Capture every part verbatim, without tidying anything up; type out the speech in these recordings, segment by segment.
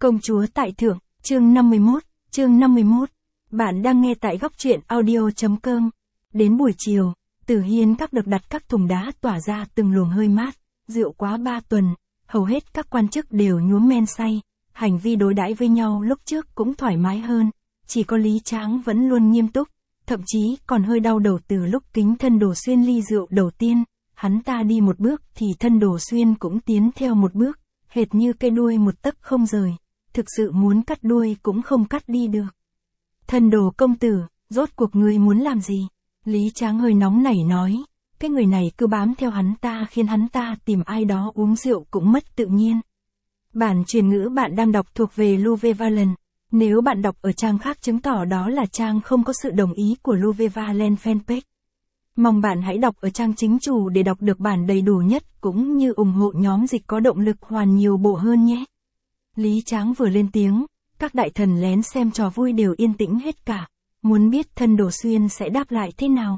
Công chúa tại thượng, chương năm mươi mốt, chương năm mươi mốt. Bạn đang nghe tại góc truyện audio.com. Đến buổi chiều, Tử Hiên các được đặt các thùng đá tỏa ra từng luồng hơi mát, rượu quá ba tuần, hầu hết các quan chức đều nhuốm men say, hành vi đối đãi với nhau lúc trước cũng thoải mái hơn, chỉ có Lý Tráng vẫn luôn nghiêm túc, thậm chí còn hơi đau đầu từ lúc Kính Thân Đồ Xuyên ly rượu đầu tiên, hắn ta đi một bước thì Thân Đồ Xuyên cũng tiến theo một bước, hệt như cây đuôi một tấc không rời, thực sự muốn cắt đuôi cũng không cắt đi được. Thân Đồ công tử, rốt cuộc ngươi muốn làm gì? Lý Tráng hơi nóng nảy nói, cái người này cứ bám theo hắn ta khiến hắn ta tìm ai đó uống rượu cũng mất tự nhiên. Bản truyền ngữ bạn đang đọc thuộc về Luvevalent. Nếu bạn đọc ở trang khác chứng tỏ đó là trang không có sự đồng ý của Luvevalent fanpage. Mong bạn hãy đọc ở trang chính chủ để đọc được bản đầy đủ nhất cũng như ủng hộ nhóm dịch có động lực hoàn nhiều bộ hơn nhé. Lý Tráng vừa lên tiếng, các đại thần lén xem trò vui đều yên tĩnh hết cả, muốn biết Thân Đồ Xuyên sẽ đáp lại thế nào.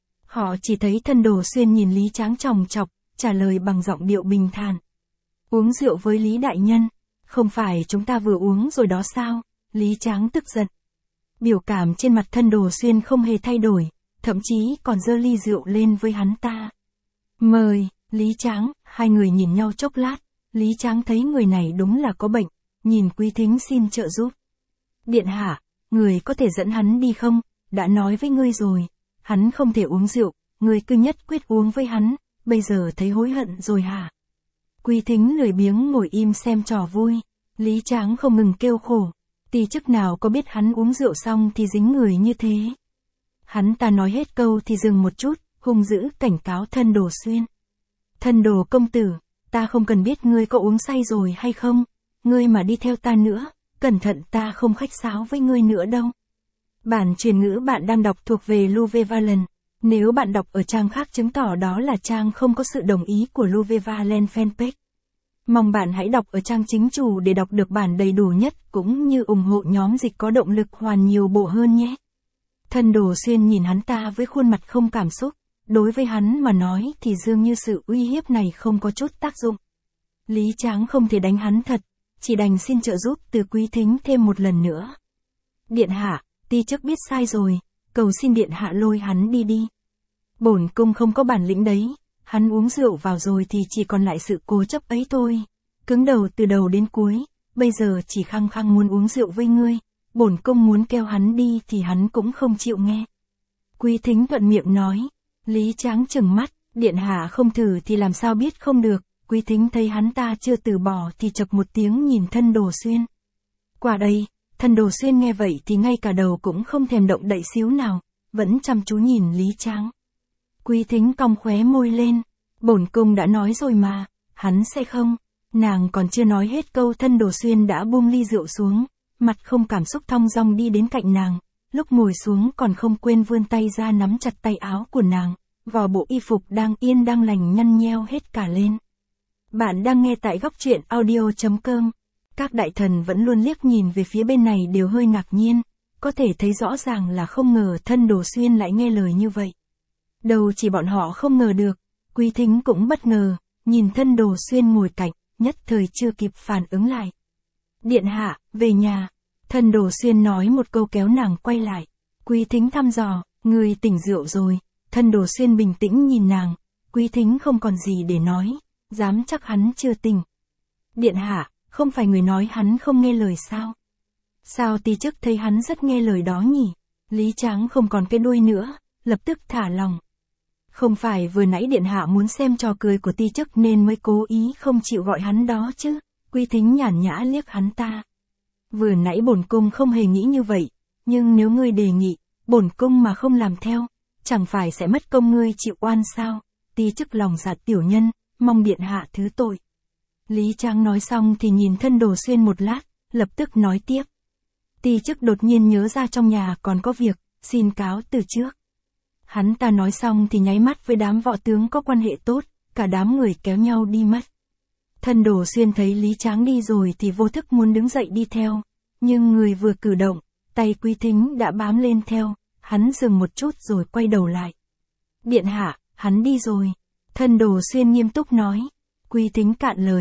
Họ chỉ thấy Thân Đồ Xuyên nhìn Lý Tráng chòng chọc, trả lời bằng giọng điệu bình thản. Uống rượu với Lý đại nhân, không phải chúng ta vừa uống rồi đó sao? Lý Tráng tức giận. Biểu cảm trên mặt Thân Đồ Xuyên không hề thay đổi, thậm chí còn giơ ly rượu lên với hắn ta. Mời, Lý Tráng, hai người nhìn nhau chốc lát, Lý Tráng thấy người này đúng là có bệnh, nhìn Quý Thính xin trợ giúp. Điện hạ, người có thể dẫn hắn đi không? Đã nói với ngươi rồi, hắn không thể uống rượu, ngươi cứ nhất quyết uống với hắn, bây giờ thấy hối hận rồi hả? Quý Thính lười biếng ngồi im xem trò vui, Lý Tráng không ngừng kêu khổ, ti chức nào có biết hắn uống rượu xong thì dính người như thế. Hắn ta nói hết câu thì dừng một chút, hung dữ cảnh cáo Thân Đồ Xuyên. Thân Đồ công tử, ta không cần biết ngươi có uống say rồi hay không, ngươi mà đi theo ta nữa, cẩn thận ta không khách sáo với ngươi nữa đâu. Bản truyền ngữ bạn đang đọc thuộc về Luvevalent. Nếu bạn đọc ở trang khác chứng tỏ đó là trang không có sự đồng ý của Luvevalent fanpage. Mong bạn hãy đọc ở trang chính chủ để đọc được bản đầy đủ nhất cũng như ủng hộ nhóm dịch có động lực hoàn nhiều bộ hơn nhé. Thân Đồ Xuyên nhìn hắn ta với khuôn mặt không cảm xúc, đối với hắn mà nói thì dường như sự uy hiếp này không có chút tác dụng. Lý Tráng không thể đánh hắn thật, chỉ đành xin trợ giúp từ Quý Thính thêm một lần nữa. Điện hạ, ti chức biết sai rồi, cầu xin điện hạ lôi hắn đi đi. Bổn cung không có bản lĩnh đấy, hắn uống rượu vào rồi thì chỉ còn lại sự cố chấp ấy thôi, cứng đầu từ đầu đến cuối, bây giờ chỉ khăng khăng muốn uống rượu với ngươi, bổn cung muốn kêu hắn đi thì hắn cũng không chịu nghe. Quý Thính thuận miệng nói, Lý Tráng trừng mắt, điện hạ không thử thì làm sao biết không được. Quý Thính thấy hắn ta chưa từ bỏ thì chậc một tiếng nhìn Thân Đồ Xuyên. Qua đây, Thân Đồ Xuyên nghe vậy thì ngay cả đầu cũng không thèm động đậy xíu nào, vẫn chăm chú nhìn Lý Tráng. Quý Thính cong khóe môi lên, bổn cung đã nói rồi mà, hắn sẽ không. Nàng còn chưa nói hết câu Thân Đồ Xuyên đã buông ly rượu xuống, mặt không cảm xúc thong dong đi đến cạnh nàng, lúc ngồi xuống còn không quên vươn tay ra nắm chặt tay áo của nàng, vò bộ y phục đang yên đang lành nhăn nheo hết cả lên. Bạn đang nghe tại góc truyện audio.com. Các đại thần vẫn luôn liếc nhìn về phía bên này đều hơi ngạc nhiên, có thể thấy rõ ràng là không ngờ Thân Đồ Xuyên lại nghe lời như vậy. Đâu chỉ bọn họ không ngờ được, Quý Thính cũng bất ngờ, nhìn Thân Đồ Xuyên ngồi cạnh, nhất thời chưa kịp phản ứng lại. Điện hạ, về nhà. Thân Đồ Xuyên nói một câu kéo nàng quay lại. Quý Thính thăm dò, ngươi tỉnh rượu rồi. Thân Đồ Xuyên bình tĩnh nhìn nàng, Quý Thính không còn gì để nói. Dám chắc hắn chưa tỉnh. Điện hạ, không phải người nói hắn không nghe lời sao? Sao ti chức thấy hắn rất nghe lời đó nhỉ? Lý Tráng không còn cái đuôi nữa, lập tức thả lòng. Không phải vừa nãy điện hạ muốn xem trò cười của ti chức nên mới cố ý không chịu gọi hắn đó chứ? Quý Thính nhàn nhã liếc hắn ta. Vừa nãy bổn cung không hề nghĩ như vậy, nhưng nếu ngươi đề nghị, bổn cung mà không làm theo, chẳng phải sẽ mất công ngươi chịu oan sao? Ti chức lòng dạ tiểu nhân, mong điện hạ thứ tội. Lý Tráng nói xong thì nhìn Thân Đồ Xuyên một lát, lập tức nói tiếp. Ti chức đột nhiên nhớ ra trong nhà còn có việc, xin cáo từ trước. Hắn ta nói xong thì nháy mắt với đám võ tướng có quan hệ tốt, cả đám người kéo nhau đi mất. Thân Đồ Xuyên thấy Lý Tráng đi rồi thì vô thức muốn đứng dậy đi theo, nhưng người vừa cử động, tay Quý Thính đã bám lên theo, hắn dừng một chút rồi quay đầu lại. Điện hạ, hắn đi rồi. Thân Đồ Xuyên nghiêm túc nói. Quý Thính cạn lời,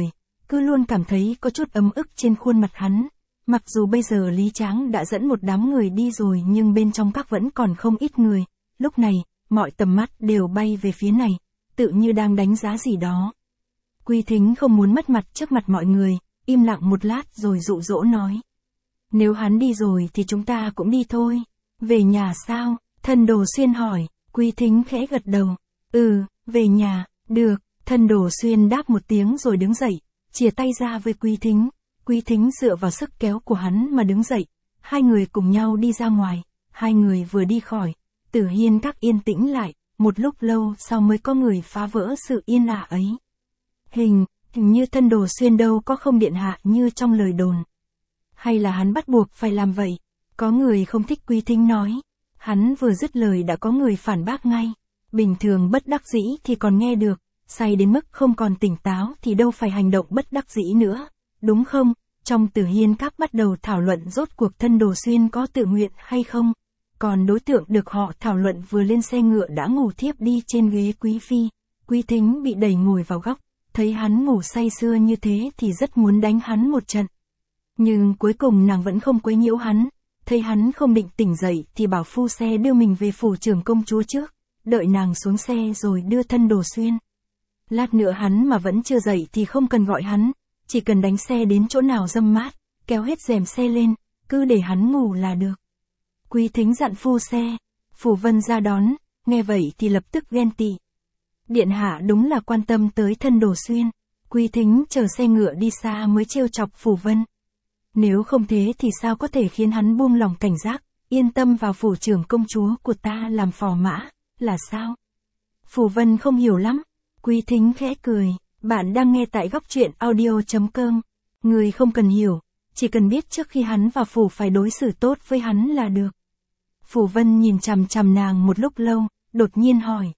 cứ luôn cảm thấy có chút ấm ức trên khuôn mặt hắn. Mặc dù bây giờ Lý Tráng đã dẫn một đám người đi rồi nhưng bên trong các vẫn còn không ít người. Lúc này, mọi tầm mắt đều bay về phía này, tự như đang đánh giá gì đó. Quy Thính không muốn mất mặt trước mặt mọi người, im lặng một lát rồi dụ dỗ nói. Nếu hắn đi rồi thì chúng ta cũng đi thôi. Về nhà sao? Thân Đồ Xuyên hỏi. Quy Thính khẽ gật đầu. Ừ, về nhà, được. Thân Đồ Xuyên đáp một tiếng rồi đứng dậy, chìa tay ra với Quy Thính. Quy Thính dựa vào sức kéo của hắn mà đứng dậy. Hai người cùng nhau đi ra ngoài. Hai người vừa đi khỏi, Tử Hiên Các yên tĩnh lại, một lúc lâu sau mới có người phá vỡ sự yên ả ấy. Hình, hình như Thân Đồ Xuyên đâu có không điện hạ như trong lời đồn. Hay là hắn bắt buộc phải làm vậy? Có người không thích Quy Thính nói. Hắn vừa dứt lời đã có người phản bác ngay. Bình thường bất đắc dĩ thì còn nghe được, say đến mức không còn tỉnh táo thì đâu phải hành động bất đắc dĩ nữa, đúng không? Trong Tử Hiên Các bắt đầu thảo luận rốt cuộc Thân Đồ Xuyên có tự nguyện hay không. Còn đối tượng được họ thảo luận vừa lên xe ngựa đã ngủ thiếp đi trên ghế quý phi. Quy Thính bị đẩy ngồi vào góc, thấy hắn ngủ say sưa như thế thì rất muốn đánh hắn một trận. Nhưng cuối cùng nàng vẫn không quấy nhiễu hắn, thấy hắn không định tỉnh dậy thì bảo phu xe đưa mình về phủ trưởng công chúa trước, đợi nàng xuống xe rồi đưa Thân Đồ Xuyên. Lát nữa hắn mà vẫn chưa dậy thì không cần gọi hắn, chỉ cần đánh xe đến chỗ nào râm mát, kéo hết rèm xe lên, cứ để hắn ngủ là được. Quy Thính dặn phu xe. Phủ Vân ra đón, nghe vậy thì lập tức ghen tị. Điện hạ đúng là quan tâm tới Thân Đồ Xuyên. Quy Thính chờ xe ngựa đi xa mới trêu chọc Phủ Vân. Nếu không thế thì sao có thể khiến hắn buông lòng cảnh giác, yên tâm vào phủ trưởng công chúa của ta làm phò mã, là sao? Phủ Vân không hiểu lắm. Quy Thính khẽ cười. Bạn đang nghe tại góc truyện audio chấm com. Người không cần hiểu, chỉ cần biết trước khi hắn vào phủ phải đối xử tốt với hắn là được. Phủ Vân nhìn chằm chằm nàng một lúc lâu, đột nhiên hỏi.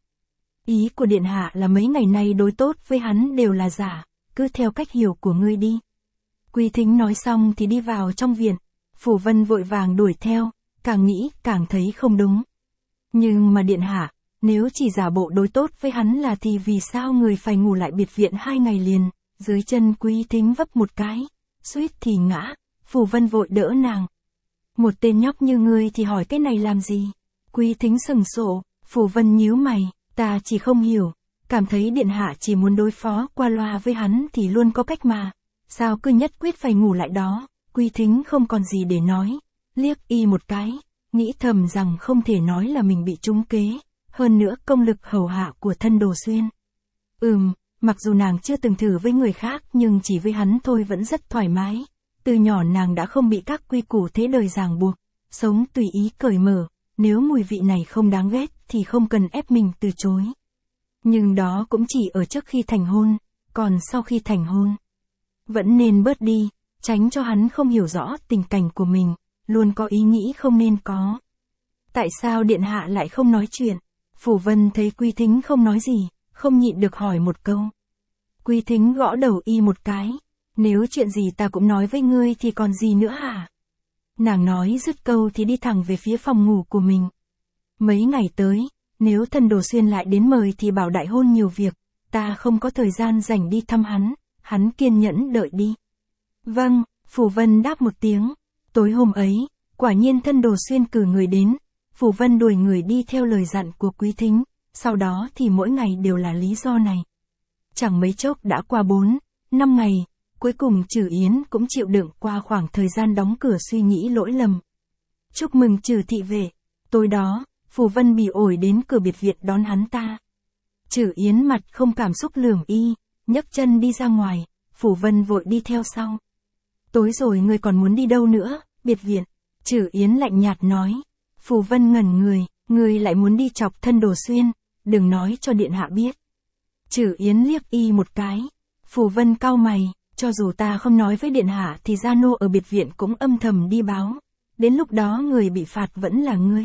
Ý của điện hạ là mấy ngày nay đối tốt với hắn đều là giả, cứ theo cách hiểu của ngươi đi. Quy Thính nói xong thì đi vào trong viện. Phủ Vân vội vàng đuổi theo, càng nghĩ càng thấy không đúng. Nhưng mà điện hạ, nếu chỉ giả bộ đối tốt với hắn là thì vì sao người phải ngủ lại biệt viện hai ngày liền? Dưới chân Quy Thính vấp một cái, suýt thì ngã. Phủ Vân vội đỡ nàng. Một tên nhóc như ngươi thì hỏi cái này làm gì? Quy Thính sừng sộ. Phủ Vân nhíu mày. Ta chỉ không hiểu, cảm thấy điện hạ chỉ muốn đối phó qua loa với hắn thì luôn có cách mà. Sao cứ nhất quyết phải ngủ lại đó? Quy Thính không còn gì để nói, liếc y một cái, nghĩ thầm rằng không thể nói là mình bị trúng kế, hơn nữa công lực hầu hạ của Thân Đồ Xuyên. Ừm, mặc dù nàng chưa từng thử với người khác nhưng chỉ với hắn thôi vẫn rất thoải mái. Từ nhỏ nàng đã không bị các quy củ thế đời ràng buộc, sống tùy ý cởi mở, nếu mùi vị này không đáng ghét thì không cần ép mình từ chối. Nhưng đó cũng chỉ ở trước khi thành hôn, còn sau khi thành hôn, vẫn nên bớt đi, tránh cho hắn không hiểu rõ tình cảnh của mình, luôn có ý nghĩ không nên có. Tại sao điện hạ lại không nói chuyện? Phủ Vân thấy Quy Thính không nói gì, không nhịn được hỏi một câu. Quy Thính gõ đầu y một cái. Nếu chuyện gì ta cũng nói với ngươi thì còn gì nữa hả? Nàng nói dứt câu thì đi thẳng về phía phòng ngủ của mình. Mấy ngày tới, nếu Thân Đồ Xuyên lại đến mời thì bảo đại hôn nhiều việc, ta không có thời gian rảnh đi thăm hắn, hắn kiên nhẫn đợi đi. Vâng, Phủ Vân đáp một tiếng. Tối hôm ấy, quả nhiên Thân Đồ Xuyên cử người đến, Phủ Vân đuổi người đi theo lời dặn của Quý Thính, sau đó thì mỗi ngày đều là lý do này. Chẳng mấy chốc đã qua bốn, năm ngày, cuối cùng Trử Yến cũng chịu đựng qua khoảng thời gian đóng cửa suy nghĩ lỗi lầm. Chúc mừng Trử thị vệ. Tối đó, Phủ Vân bỉ ổi đến cửa biệt viện đón hắn ta. Trử Yến mặt không cảm xúc lườm y, nhấc chân đi ra ngoài, Phủ Vân vội đi theo sau. Tối rồi ngươi còn muốn đi đâu nữa? Biệt viện. Trử Yến lạnh nhạt nói. Phủ Vân ngẩn người, ngươi lại muốn đi chọc Thân Đồ Xuyên, đừng nói cho điện hạ biết. Trử Yến liếc y một cái. Phủ Vân cau mày, cho dù ta không nói với điện hạ thì gia nô ở biệt viện cũng âm thầm đi báo. Đến lúc đó người bị phạt vẫn là ngươi.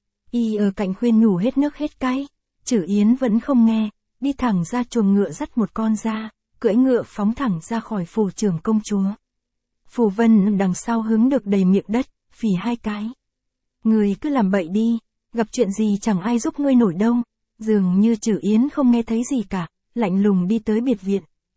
Y ở cạnh khuyên nhủ hết nước hết cay. Trử Yến vẫn không nghe, đi thẳng ra chuồng ngựa dắt một con ra, cưỡi ngựa phóng thẳng ra khỏi phủ trưởng công chúa. Phủ Vân đằng sau hứng được đầy miệng đất, phì hai cái. Người cứ làm bậy đi, gặp chuyện gì chẳng ai giúp ngươi nổi đâu. Dường như Trử Yến không nghe thấy gì cả, lạnh lùng đi tới biệt viện,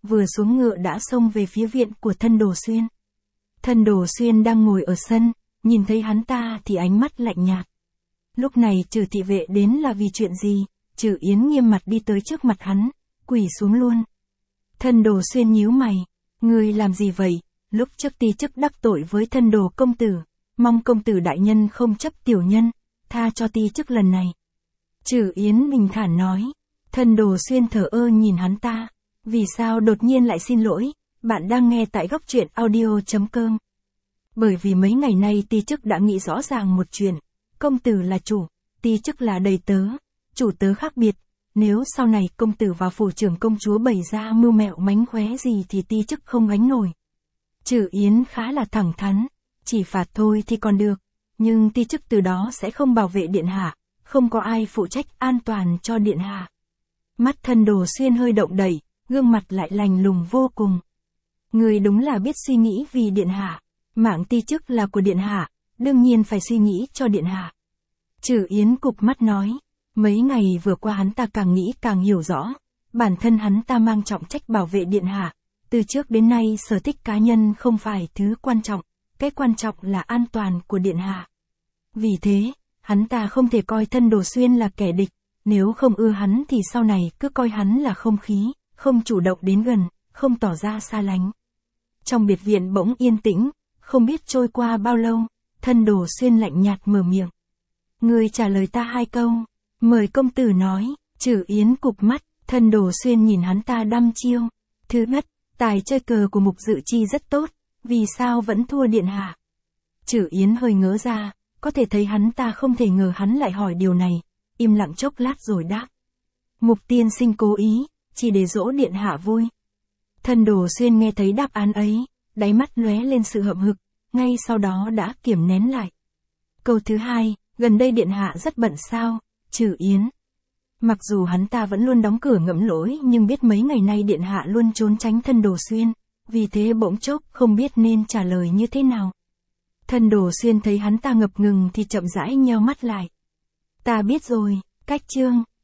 vừa xuống ngựa đã xông về phía viện của Thân Đồ Xuyên. Thân Đồ Xuyên đang ngồi ở sân, nhìn thấy hắn ta thì ánh mắt lạnh nhạt. Lúc này Trừ thị vệ đến là vì chuyện gì? Trừ Yến nghiêm mặt đi tới trước mặt hắn, quỳ xuống luôn. Thân Đồ Xuyên nhíu mày, ngươi làm gì vậy? Lúc trước ti chức đắc tội với Thân Đồ công tử, mong công tử đại nhân không chấp tiểu nhân, tha cho ti chức lần này. Trừ Yến bình thản nói. Thân Đồ Xuyên thờ ơ nhìn hắn ta, vì sao đột nhiên lại xin lỗi? Bạn đang nghe tại góc truyện audio chấm com. Bởi vì mấy ngày nay ti chức đã nghĩ rõ ràng một chuyện, công tử là chủ, ti chức là đầy tớ, chủ tớ khác biệt, nếu sau này công tử và phủ trưởng công chúa bày ra mưu mẹo mánh khóe gì thì ti chức không gánh nổi. Trừ Yến khá là thẳng thắn, chỉ phạt thôi thì còn được, nhưng ti chức từ đó sẽ không bảo vệ điện hạ, không có ai phụ trách an toàn cho điện hạ. Mắt Thân Đồ Xuyên hơi động đẩy, gương mặt lại lạnh lùng vô cùng. Người đúng là biết suy nghĩ vì điện hạ, mạng ti chức là của điện hạ, đương nhiên phải suy nghĩ cho điện hạ. Trừ Yến cụp mắt nói, mấy ngày vừa qua hắn ta càng nghĩ càng hiểu rõ, bản thân hắn ta mang trọng trách bảo vệ điện hạ, từ trước đến nay sở thích cá nhân không phải thứ quan trọng, cái quan trọng là an toàn của điện hạ. Vì thế, hắn ta không thể coi Thân Đồ Xuyên là kẻ địch, nếu không ưa hắn thì sau này cứ coi hắn là không khí, không chủ động đến gần, không tỏ ra xa lánh. Trong biệt viện bỗng yên tĩnh, không biết trôi qua bao lâu, Thân Đồ Xuyên lạnh nhạt mở miệng. Ngươi trả lời ta hai câu, mời công tử nói. Trừ Yến cụp mắt, Thân Đồ Xuyên nhìn hắn ta đăm chiêu. Thứ nhất, tài chơi cờ của Mục Dự Chi rất tốt, vì sao vẫn thua điện hạ? Trừ Yến hơi ngớ ra, có thể thấy hắn ta không thể ngờ hắn lại hỏi điều này, im lặng chốc lát rồi đáp. Mục tiên sinh cố ý, chỉ để dỗ điện hạ vui. Thân Đồ Xuyên nghe thấy đáp án ấy, đáy mắt lóe lên sự hậm hực, ngay sau đó đã kiềm nén lại. Câu thứ hai, gần đây điện hạ rất bận sao? Trừ Yến. Mặc dù hắn ta vẫn luôn đóng cửa ngậm lỗi nhưng biết mấy ngày nay điện hạ luôn trốn tránh Thân Đồ Xuyên, vì thế bỗng chốc không biết nên trả lời như thế nào. Thân Đồ Xuyên thấy hắn ta ngập ngừng thì chậm rãi nheo mắt lại. Ta biết rồi, cách chương.